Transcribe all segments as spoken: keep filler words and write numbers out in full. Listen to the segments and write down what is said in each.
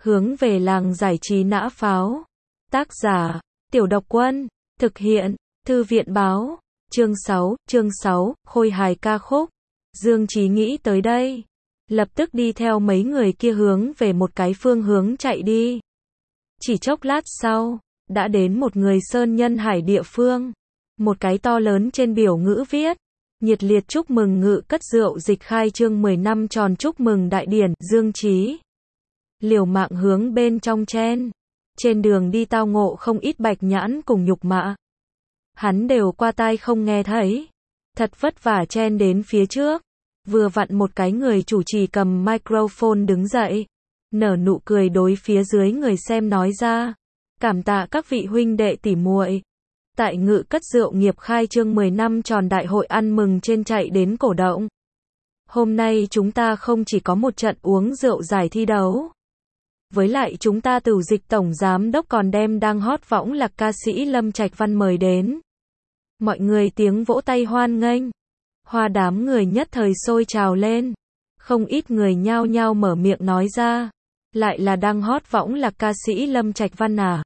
Hướng về làng giải trí nã pháo. Tác giả, Tiểu Độc Quân. Thực hiện, Thư viện báo. Chương sáu, chương sáu, khôi hài ca khúc. Dương Chí nghĩ tới đây, lập tức đi theo mấy người kia hướng về một cái phương hướng chạy đi. Chỉ chốc lát sau, đã đến một người sơn nhân hải địa phương. Một cái to lớn trên biểu ngữ viết: nhiệt liệt chúc mừng Ngự Cất Rượu Dịch khai trương mười năm tròn, chúc mừng đại điển. Dương Chí liều mạng hướng bên trong chen. Trên đường đi tao ngộ không ít bạch nhãn cùng nhục mạ. Hắn đều qua tai không nghe thấy. Thật vất vả chen đến phía trước. Vừa vặn một cái người chủ trì cầm microphone đứng dậy, nở nụ cười đối phía dưới người xem nói ra: cảm tạ các vị huynh đệ tỷ muội. Tại Ngự Cất Rượu nghiệp khai trương mười năm tròn đại hội ăn mừng trên chạy đến cổ động. Hôm nay chúng ta không chỉ có một trận uống rượu giải thi đấu. Với lại chúng ta Tửu Dịch tổng giám đốc còn đem đang hot võng lạc ca sĩ Lâm Trạch Văn mời đến. Mọi người tiếng vỗ tay hoan nghênh. Hoa đám người nhất thời sôi trào lên. Không ít người nhao nhao mở miệng nói ra: lại là đang hot võng lạc ca sĩ Lâm Trạch Văn à?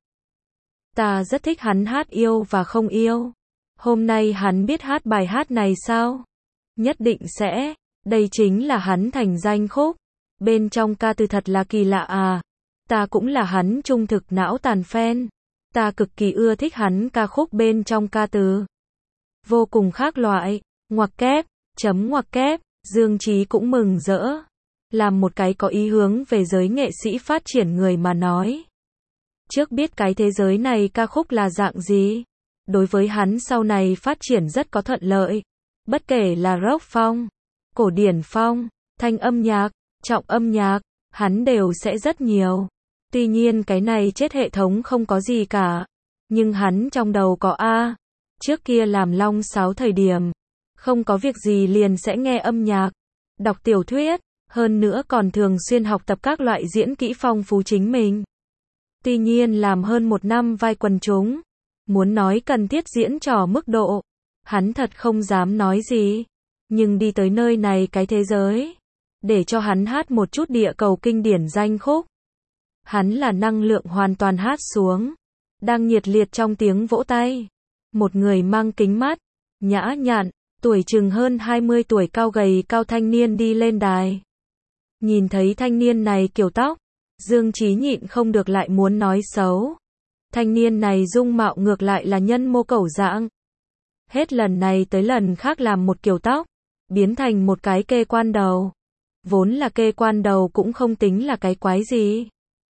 Ta rất thích hắn hát Yêu và Không Yêu. Hôm nay hắn biết hát bài hát này sao? Nhất định sẽ. Đây chính là hắn thành danh khúc. Bên trong ca từ thật là kỳ lạ à. Ta cũng là hắn trung thực não tàn fan. Ta cực kỳ ưa thích hắn ca khúc bên trong ca từ. Vô cùng khác loại. Ngoặc kép, chấm ngoặc kép, Dương Chí cũng mừng rỡ. Làm một cái có ý hướng về giới nghệ sĩ phát triển người mà nói. Trước biết cái thế giới này ca khúc là dạng gì. Đối với hắn sau này phát triển rất có thuận lợi. Bất kể là rock phong, cổ điển phong, thanh âm nhạc, trọng âm nhạc, hắn đều sẽ rất nhiều. Tuy nhiên cái này chết hệ thống không có gì cả. Nhưng hắn trong đầu có A. Trước kia làm long sáo thời điểm, không có việc gì liền sẽ nghe âm nhạc, đọc tiểu thuyết, hơn nữa còn thường xuyên học tập các loại diễn kỹ phong phú chính mình. Tuy nhiên làm hơn một năm vai quần chúng, muốn nói cần thiết diễn trò mức độ, hắn thật không dám nói gì. Nhưng đi tới nơi này cái thế giới, để cho hắn hát một chút địa cầu kinh điển danh khúc. Hắn là năng lượng hoàn toàn hát xuống, đang nhiệt liệt trong tiếng vỗ tay. Một người mang kính mắt, nhã nhặn, tuổi chừng hơn hai mươi tuổi cao gầy cao thanh niên đi lên đài. Nhìn thấy thanh niên này kiểu tóc, Dương Chí nhịn không được lại muốn nói xấu. Thanh niên này dung mạo ngược lại là nhân mô cẩu dạng. Hết lần này tới lần khác làm một kiểu tóc, biến thành một cái kê quan đầu. Vốn là kê quan đầu cũng không tính là cái quái gì.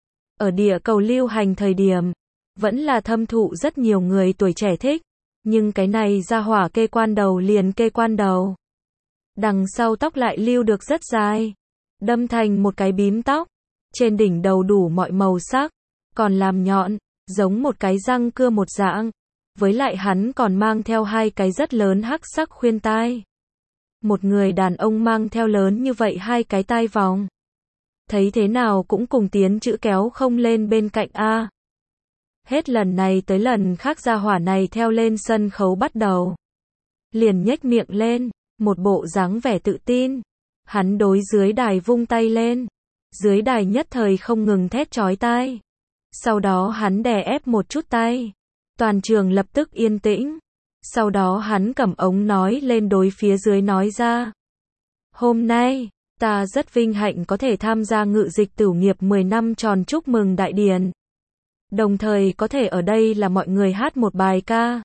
Ở địa cầu lưu hành thời điểm, vẫn là thâm thụ rất nhiều người tuổi trẻ thích. Nhưng cái này ra hỏa kê quan đầu liền kê quan đầu. Đằng sau tóc lại lưu được rất dài. Đâm thành một cái bím tóc. Trên đỉnh đầu đủ mọi màu sắc. Còn làm nhọn, giống một cái răng cưa một dạng. Với lại hắn còn mang theo hai cái rất lớn hắc sắc khuyên tai. Một người đàn ông mang theo lớn như vậy hai cái tai vòng. Thấy thế nào cũng cùng tiến chữ kéo không lên bên cạnh A. Hết lần này tới lần khác gia hỏa này theo lên sân khấu bắt đầu. Liền nhếch miệng lên, một bộ dáng vẻ tự tin. Hắn đối dưới đài vung tay lên. Dưới đài nhất thời không ngừng thét chói tai. Sau đó hắn đè ép một chút tay. Toàn trường lập tức yên tĩnh. Sau đó hắn cầm ống nói lên đối phía dưới nói ra: hôm nay, ta rất vinh hạnh có thể tham gia Ngự Dịch Tửu nghiệp mười năm tròn chúc mừng đại điển. Đồng thời có thể ở đây là mọi người hát một bài ca.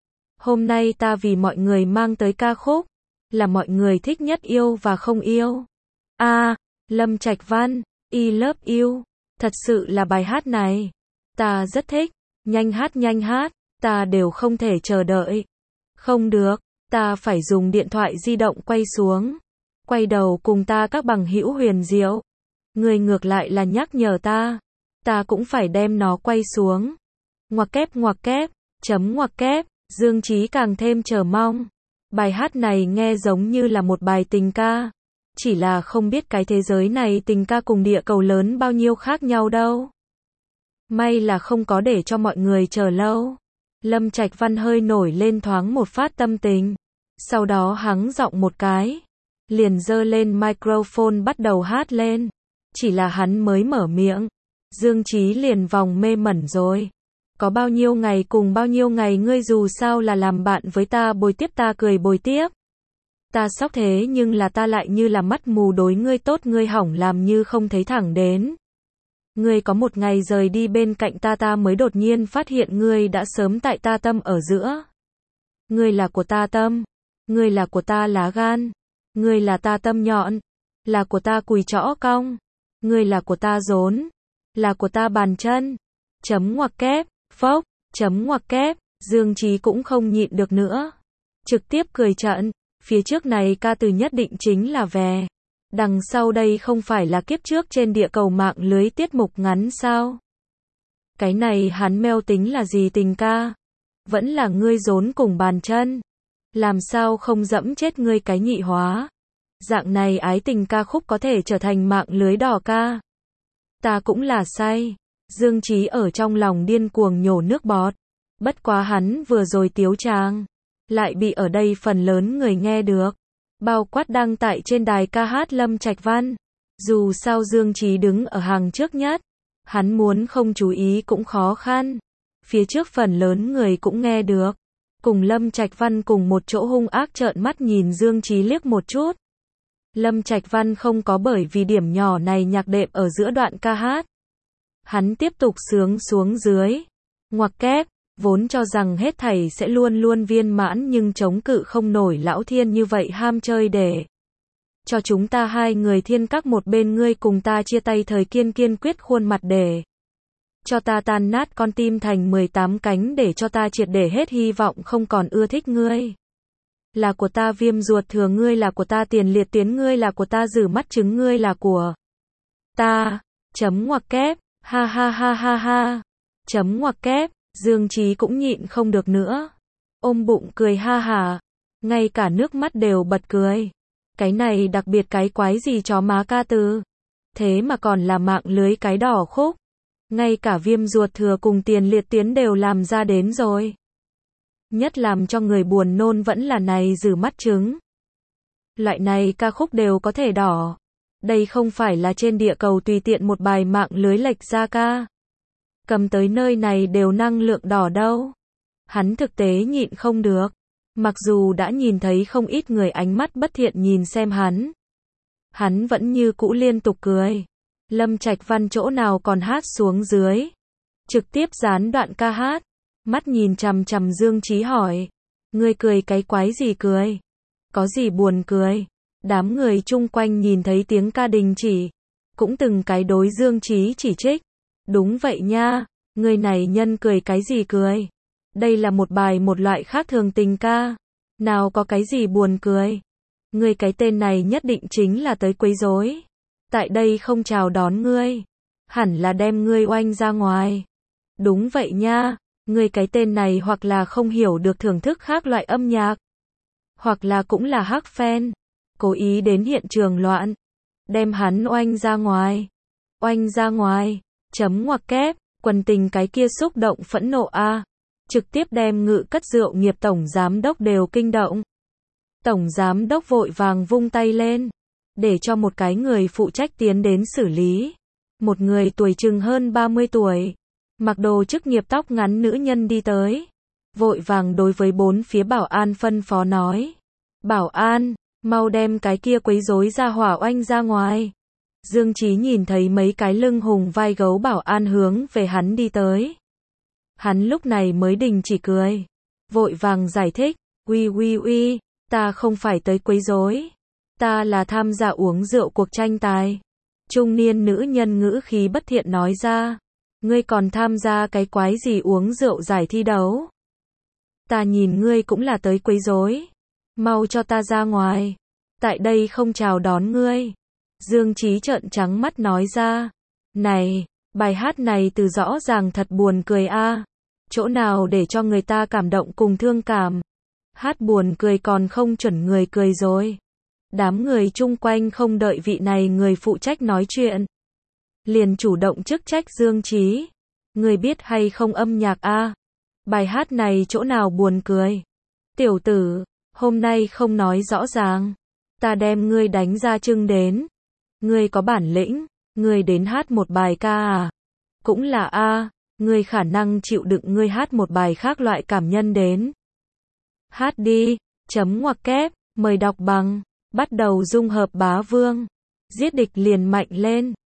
Hôm nay ta vì mọi người mang tới ca khúc, là mọi người thích nhất Yêu và Không Yêu. A. À, Lâm Trạch Văn, I Love You. Thật sự là bài hát này. Ta rất thích. Nhanh hát nhanh hát. Ta đều không thể chờ đợi. Không được. Ta phải dùng điện thoại di động quay xuống. Quay đầu cùng ta các bằng hữu huyền diệu. Người ngược lại là nhắc nhở ta. Ta cũng phải đem nó quay xuống. Ngoặc kép ngoặc kép, chấm ngoặc kép, Dương Chí càng thêm chờ mong. Bài hát này nghe giống như là một bài tình ca. Chỉ là không biết cái thế giới này tình ca cùng địa cầu lớn bao nhiêu khác nhau đâu. May là không có để cho mọi người chờ lâu. Lâm Trạch Văn hơi nổi lên thoáng một phát tâm tình. Sau đó hắng giọng một cái. Liền giơ lên microphone bắt đầu hát lên. Chỉ là hắn mới mở miệng. Dương Chí liền vòng mê mẩn rồi. Có bao nhiêu ngày cùng bao nhiêu ngày ngươi dù sao là làm bạn với ta bồi tiếp ta cười bồi tiếp. Ta sốc thế nhưng là ta lại như là mắt mù đối ngươi tốt ngươi hỏng làm như không thấy thẳng đến. Ngươi có một ngày rời đi bên cạnh ta ta mới đột nhiên phát hiện ngươi đã sớm tại ta tâm ở giữa. Ngươi là của ta tâm. Ngươi là của ta lá gan. Ngươi là ta tâm nhọn. Là của ta cùi trõ cong. Ngươi là của ta rốn. Là của ta bàn chân. Chấm ngoặc kép. Phốc. Chấm ngoặc kép. Dương Chí cũng không nhịn được nữa. Trực tiếp cười trận. Phía trước này ca từ nhất định chính là về. Đằng sau đây không phải là kiếp trước trên địa cầu mạng lưới tiết mục ngắn sao? Cái này hắn meo tính là gì tình ca? Vẫn là ngươi rốn cùng bàn chân. Làm sao không dẫm chết ngươi cái nhị hóa? Dạng này ái tình ca khúc có thể trở thành mạng lưới đỏ ca. Ta cũng là say. Dương Chí ở trong lòng điên cuồng nhổ nước bọt. Bất quá hắn vừa rồi tiếu tràng. Lại bị ở đây phần lớn người nghe được. Bao quát đăng tại trên đài ca hát Lâm Trạch Văn. Dù sao Dương Chí đứng ở hàng trước nhất. Hắn muốn không chú ý cũng khó khăn. Phía trước phần lớn người cũng nghe được. Cùng Lâm Trạch Văn cùng một chỗ hung ác trợn mắt nhìn Dương Chí liếc một chút. Lâm Trạch Văn không có bởi vì điểm nhỏ này nhạc đệm ở giữa đoạn ca hát. Hắn tiếp tục sướng xuống dưới. Ngoặc kép. Vốn cho rằng hết thảy sẽ luôn luôn viên mãn nhưng chống cự không nổi lão thiên như vậy ham chơi để cho chúng ta hai người thiên các một bên ngươi cùng ta chia tay thời kiên kiên quyết khuôn mặt để cho ta tan nát con tim thành mười tám cánh để cho ta triệt để hết hy vọng không còn ưa thích ngươi. Là của ta viêm ruột thừa ngươi là của ta tiền liệt tiến ngươi là của ta rử mắt trứng ngươi là của ta. Chấm ngoặc kép. Ha ha ha ha ha. Chấm ngoặc kép. Dương Chí cũng nhịn không được nữa. Ôm bụng cười ha hả. Ngay cả nước mắt đều bật cười. Cái này đặc biệt cái quái gì chó má ca từ. Thế mà còn là mạng lưới cái đỏ khúc. Ngay cả viêm ruột thừa cùng tiền liệt tiến đều làm ra đến rồi. Nhất làm cho người buồn nôn vẫn là này rử mắt trứng. Loại này ca khúc đều có thể đỏ. Đây không phải là trên địa cầu tùy tiện một bài mạng lưới lệch ra ca. Cầm tới nơi này đều năng lượng đỏ đâu. Hắn thực tế nhịn không được. Mặc dù đã nhìn thấy không ít người ánh mắt bất thiện nhìn xem hắn. Hắn vẫn như cũ liên tục cười. Lâm Trạch Văn chỗ nào còn hát xuống dưới. Trực tiếp dán đoạn ca hát. Mắt nhìn chằm chằm Dương Chí hỏi. Ngươi cười cái quái gì cười? Có gì buồn cười? Đám người chung quanh nhìn thấy tiếng ca đình chỉ. Cũng từng cái đối Dương Chí chỉ trích. Đúng vậy nha, người này nhân cười cái gì cười? Đây là một bài một loại khác thường tình ca. Nào có cái gì buồn cười? Ngươi cái tên này nhất định chính là tới quấy rối. Tại đây không chào đón ngươi. Hẳn là đem ngươi oanh ra ngoài. Đúng vậy nha, ngươi cái tên này hoặc là không hiểu được thưởng thức khác loại âm nhạc. Hoặc là cũng là hắc fan. Cố ý đến hiện trường loạn. Đem hắn oanh ra ngoài. Oanh ra ngoài. Chấm ngoặc kép, quần tình cái kia xúc động phẫn nộ a, à. Trực tiếp đem ngự cất rượu nghiệp tổng giám đốc đều kinh động. Tổng giám đốc vội vàng vung tay lên, để cho một cái người phụ trách tiến đến xử lý. Một người tuổi chừng hơn ba mươi tuổi, mặc đồ chức nghiệp tóc ngắn nữ nhân đi tới. Vội vàng đối với bốn phía bảo an phân phó nói. Bảo an, mau đem cái kia quấy rối ra hỏa oanh ra ngoài. Dương Chí nhìn thấy mấy cái lưng hùng vai gấu bảo an hướng về hắn đi tới. Hắn lúc này mới đình chỉ cười. Vội vàng giải thích. Uy uy uy, ta không phải tới quấy rối. Ta là tham gia uống rượu cuộc tranh tài. Trung niên nữ nhân ngữ khí bất thiện nói ra. Ngươi còn tham gia cái quái gì uống rượu giải thi đấu? Ta nhìn ngươi cũng là tới quấy rối. Mau cho ta ra ngoài. Tại đây không chào đón ngươi. Dương Chí trợn trắng mắt nói ra. Này, bài hát này từ rõ ràng thật buồn cười a. À. Chỗ nào để cho người ta cảm động cùng thương cảm. Hát buồn cười còn không chuẩn người cười rồi. Đám người chung quanh không đợi vị này người phụ trách nói chuyện. Liền chủ động chức trách Dương Chí. Người biết hay không âm nhạc a? À? Bài hát này chỗ nào buồn cười? Tiểu tử, hôm nay không nói rõ ràng. Ta đem ngươi đánh ra trưng đến. Ngươi có bản lĩnh, ngươi đến hát một bài ca à? Cũng là a, ngươi khả năng chịu đựng ngươi hát một bài khác loại cảm nhân đến. Hát đi, chấm ngoặc kép, mời đọc bằng, bắt đầu dung hợp bá vương. Giết địch liền mạnh lên.